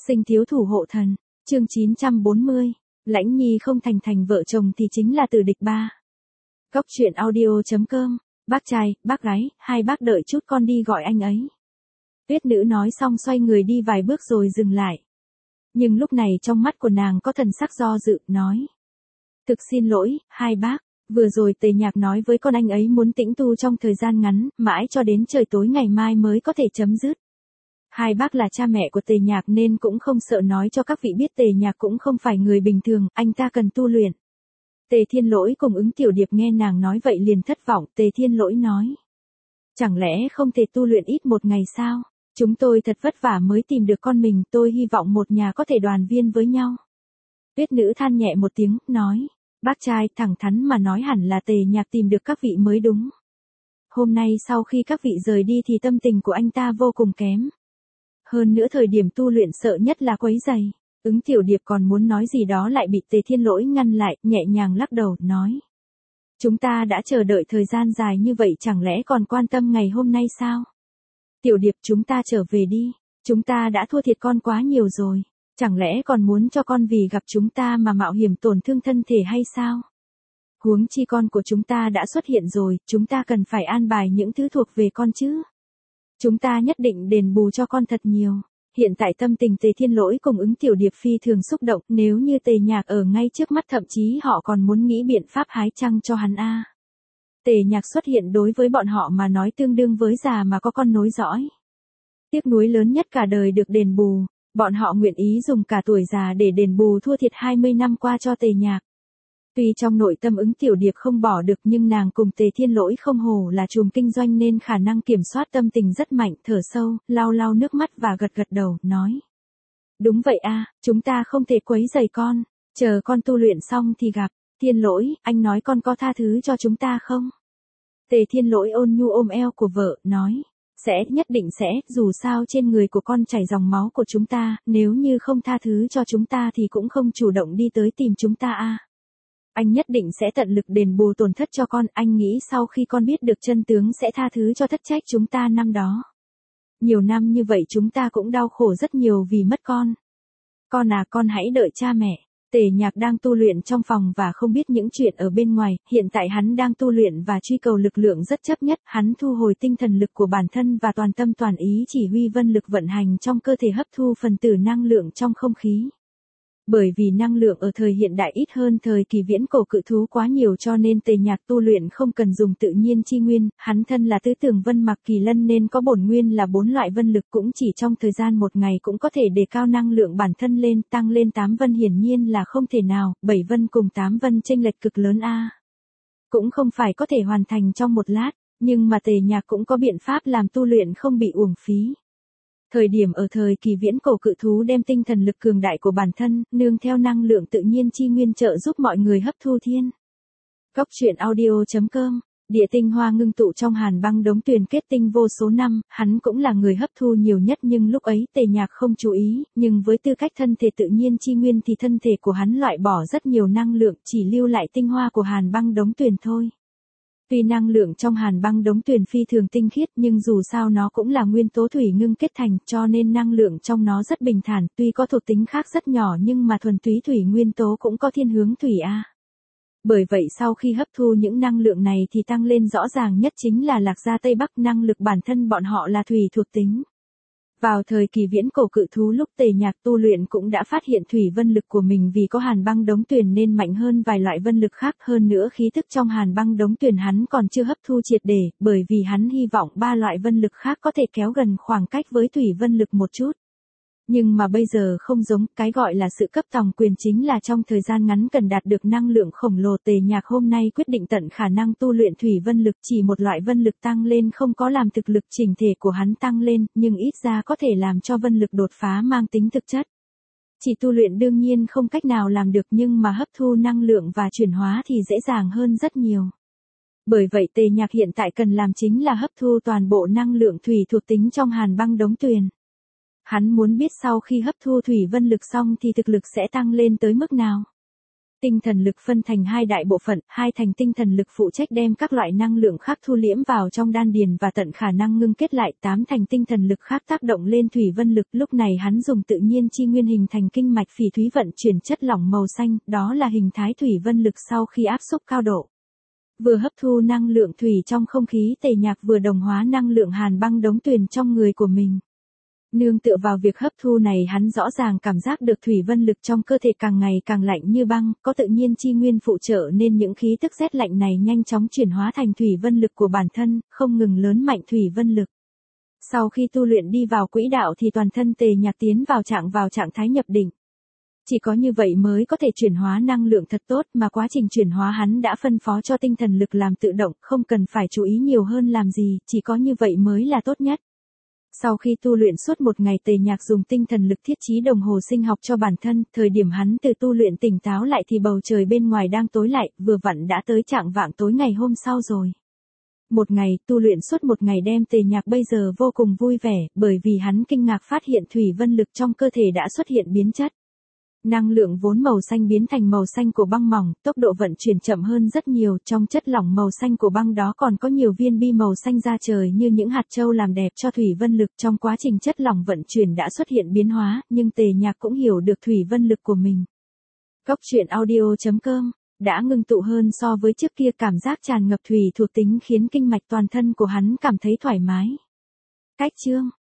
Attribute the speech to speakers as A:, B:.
A: Sinh thiếu thủ hộ thần, chương 940, Lãnh Nhi không thành vợ chồng thì chính là tử địch ba. Góc truyện audio.com, bác trai, bác gái, hai bác đợi chút con đi gọi anh ấy. Tuyết nữ nói xong xoay người đi vài bước rồi dừng lại. Nhưng lúc này trong mắt của nàng có thần sắc do dự, nói. Thực xin lỗi, hai bác, vừa rồi Tề Nhạc nói với con anh ấy muốn tĩnh tu trong thời gian ngắn, mãi cho đến trời tối ngày mai mới có thể chấm dứt. Hai bác là cha mẹ của Tề Nhạc nên cũng không sợ nói cho các vị biết Tề Nhạc cũng không phải người bình thường, anh ta cần tu luyện. Tề Thiên Lỗi cùng Ứng Tiểu Điệp nghe nàng nói vậy liền thất vọng, Tề Thiên Lỗi nói. Chẳng lẽ không thể tu luyện ít một ngày sao? Chúng tôi thật vất vả mới tìm được con mình, tôi hy vọng một nhà có thể đoàn viên với nhau. Tuyết nữ than nhẹ một tiếng, nói. Bác trai thẳng thắn mà nói hẳn là Tề Nhạc tìm được các vị mới đúng. Hôm nay sau khi các vị rời đi thì tâm tình của anh ta vô cùng kém. Hơn nữa thời điểm tu luyện sợ nhất là quấy rầy. Ứng Tiểu Điệp còn muốn nói gì đó lại bị Tề Thiên Lỗi ngăn lại, nhẹ nhàng lắc đầu, nói. Chúng ta đã chờ đợi thời gian dài như vậy chẳng lẽ còn quan tâm ngày hôm nay sao? Tiểu Điệp chúng ta trở về đi, chúng ta đã thua thiệt con quá nhiều rồi, chẳng lẽ còn muốn cho con vì gặp chúng ta mà mạo hiểm tổn thương thân thể hay sao? Huống chi con của chúng ta đã xuất hiện rồi, chúng ta cần phải an bài những thứ thuộc về con chứ. Chúng ta nhất định đền bù cho con thật nhiều. Hiện tại tâm tình Tề Thiên Lỗi cùng Ứng Tiểu Điệp phi thường xúc động, nếu như Tề Nhạc ở ngay trước mắt thậm chí họ còn muốn nghĩ biện pháp hái trăng cho hắn a. Tề Nhạc xuất hiện đối với bọn họ mà nói tương đương với già mà có con nối dõi. Tiếc nuối lớn nhất cả đời được đền bù, bọn họ nguyện ý dùng cả tuổi già để đền bù thua thiệt 20 năm qua cho Tề Nhạc. Tuy trong nội tâm Ứng Tiểu Điệp không bỏ được nhưng nàng cùng Tề Thiên Lỗi không hổ là chùm kinh doanh nên khả năng kiểm soát tâm tình rất mạnh, thở sâu, lau nước mắt và gật đầu, nói. Đúng vậy a, chúng ta không thể quấy rầy con, chờ con tu luyện xong thì gặp. Thiên Lỗi, anh nói con có tha thứ cho chúng ta không? Tề Thiên Lỗi ôn nhu ôm eo của vợ, nói. Sẽ, nhất định sẽ, dù sao trên người của con chảy dòng máu của chúng ta, nếu như không tha thứ cho chúng ta thì cũng không chủ động đi tới tìm chúng ta a. Anh nhất định sẽ tận lực đền bù tổn thất cho con, anh nghĩ sau khi con biết được chân tướng sẽ tha thứ cho thất trách chúng ta năm đó. Nhiều năm như vậy chúng ta cũng đau khổ rất nhiều vì mất con. Con à, con hãy đợi cha mẹ. Tề Nhạc đang tu luyện trong phòng và không biết những chuyện ở bên ngoài, hiện tại hắn đang tu luyện và truy cầu lực lượng rất chấp nhất, hắn thu hồi tinh thần lực của bản thân và toàn tâm toàn ý chỉ huy vân lực vận hành trong cơ thể hấp thu phần tử năng lượng trong không khí. Bởi vì năng lượng ở thời hiện đại ít hơn thời kỳ viễn cổ cự thú quá nhiều cho nên Tề Nhạc tu luyện không cần dùng tự nhiên chi nguyên, hắn thân là tứ tường vân mặc kỳ lân nên có bổn nguyên là 4 loại vân lực cũng chỉ trong thời gian một ngày cũng có thể đề cao năng lượng bản thân lên, tăng lên 8 vân hiển nhiên là không thể nào, 7 vân cùng 8 vân chênh lệch cực lớn a. Cũng không phải có thể hoàn thành trong một lát, nhưng mà Tề Nhạc cũng có biện pháp làm tu luyện không bị uổng phí. Thời điểm ở thời kỳ viễn cổ cự thú đem tinh thần lực cường đại của bản thân, nương theo năng lượng tự nhiên chi nguyên trợ giúp mọi người hấp thu thiên. Góc truyện audio.com, địa tinh hoa ngưng tụ trong hàn băng đống tuyền kết tinh vô số năm, hắn cũng là người hấp thu nhiều nhất nhưng lúc ấy Tề Nhạc không chú ý, nhưng với tư cách thân thể tự nhiên chi nguyên thì thân thể của hắn loại bỏ rất nhiều năng lượng chỉ lưu lại tinh hoa của hàn băng đống tuyền thôi. Tuy năng lượng trong hàn băng đống tuyền phi thường tinh khiết nhưng dù sao nó cũng là nguyên tố thủy ngưng kết thành cho nên năng lượng trong nó rất bình thản, tuy có thuộc tính khác rất nhỏ nhưng mà thuần túy thủy nguyên tố cũng có thiên hướng thủy a. Bởi vậy sau khi hấp thu những năng lượng này thì tăng lên rõ ràng nhất chính là Lạc Gia Tây Bắc, năng lực bản thân bọn họ là thủy thuộc tính. Vào thời kỳ viễn cổ cự thú lúc Tề Nhạc tu luyện cũng đã phát hiện thủy vân lực của mình vì có hàn băng đống tuyền nên mạnh hơn vài loại vân lực khác, hơn nữa khí tức trong hàn băng đống tuyền hắn còn chưa hấp thu triệt để, bởi vì hắn hy vọng 3 loại vân lực khác có thể kéo gần khoảng cách với thủy vân lực một chút. Nhưng mà bây giờ không giống, cái gọi là sự cấp tòng quyền chính là trong thời gian ngắn cần đạt được năng lượng khổng lồ. Tề Nhạc hôm nay quyết định tận khả năng tu luyện thủy vân lực, chỉ một loại vân lực tăng lên không có làm thực lực chỉnh thể của hắn tăng lên, nhưng ít ra có thể làm cho vân lực đột phá mang tính thực chất. Chỉ tu luyện đương nhiên không cách nào làm được nhưng mà hấp thu năng lượng và chuyển hóa thì dễ dàng hơn rất nhiều. Bởi vậy Tề Nhạc hiện tại cần làm chính là hấp thu toàn bộ năng lượng thủy thuộc tính trong hàn băng đống tuyền. Hắn muốn biết sau khi hấp thu thủy vân lực xong thì thực lực sẽ tăng lên tới mức nào. Tinh thần lực phân thành hai đại bộ phận, hai thành tinh thần lực phụ trách đem các loại năng lượng khác thu liễm vào trong đan điền và tận khả năng ngưng kết lại, 8 thành tinh thần lực khác tác động lên thủy vân lực, lúc này hắn dùng tự nhiên chi nguyên hình thành kinh mạch phỉ thúy vận chuyển chất lỏng màu xanh, đó là hình thái thủy vân lực sau khi áp xúc cao độ. Vừa hấp thu năng lượng thủy trong không khí, Tề Nhạc vừa đồng hóa năng lượng hàn băng đống tuyền trong người của mình. Nương tựa vào việc hấp thu này, hắn rõ ràng cảm giác được thủy vân lực trong cơ thể càng ngày càng lạnh như băng, có tự nhiên chi nguyên phụ trợ nên những khí tức rét lạnh này nhanh chóng chuyển hóa thành thủy vân lực của bản thân, không ngừng lớn mạnh thủy vân lực. Sau khi tu luyện đi vào quỹ đạo thì toàn thân Tề Nhạc tiến vào trạng thái nhập định. Chỉ có như vậy mới có thể chuyển hóa năng lượng thật tốt, mà quá trình chuyển hóa hắn đã phân phó cho tinh thần lực làm tự động, không cần phải chú ý nhiều hơn làm gì, chỉ có như vậy mới là tốt nhất. Sau khi tu luyện suốt một ngày, Tề Nhạc dùng tinh thần lực thiết trí đồng hồ sinh học cho bản thân, thời điểm hắn từ tu luyện tỉnh táo lại thì bầu trời bên ngoài đang tối lại, vừa vặn đã tới trạng vạng tối ngày hôm sau rồi. Một ngày, tu luyện suốt một ngày đem Tề Nhạc bây giờ vô cùng vui vẻ, bởi vì hắn kinh ngạc phát hiện thủy vân lực trong cơ thể đã xuất hiện biến chất. Năng lượng vốn màu xanh biến thành màu xanh của băng mỏng, tốc độ vận chuyển chậm hơn rất nhiều, trong chất lỏng màu xanh của băng đó còn có nhiều viên bi màu xanh da trời như những hạt châu làm đẹp cho thủy vân lực. Trong quá trình chất lỏng vận chuyển đã xuất hiện biến hóa, nhưng Tề Nhạc cũng hiểu được thủy vân lực của mình. Cốc truyện audio.com đã ngưng tụ hơn so với trước kia, cảm giác tràn ngập thủy thuộc tính khiến kinh mạch toàn thân của hắn cảm thấy thoải mái. Cách chương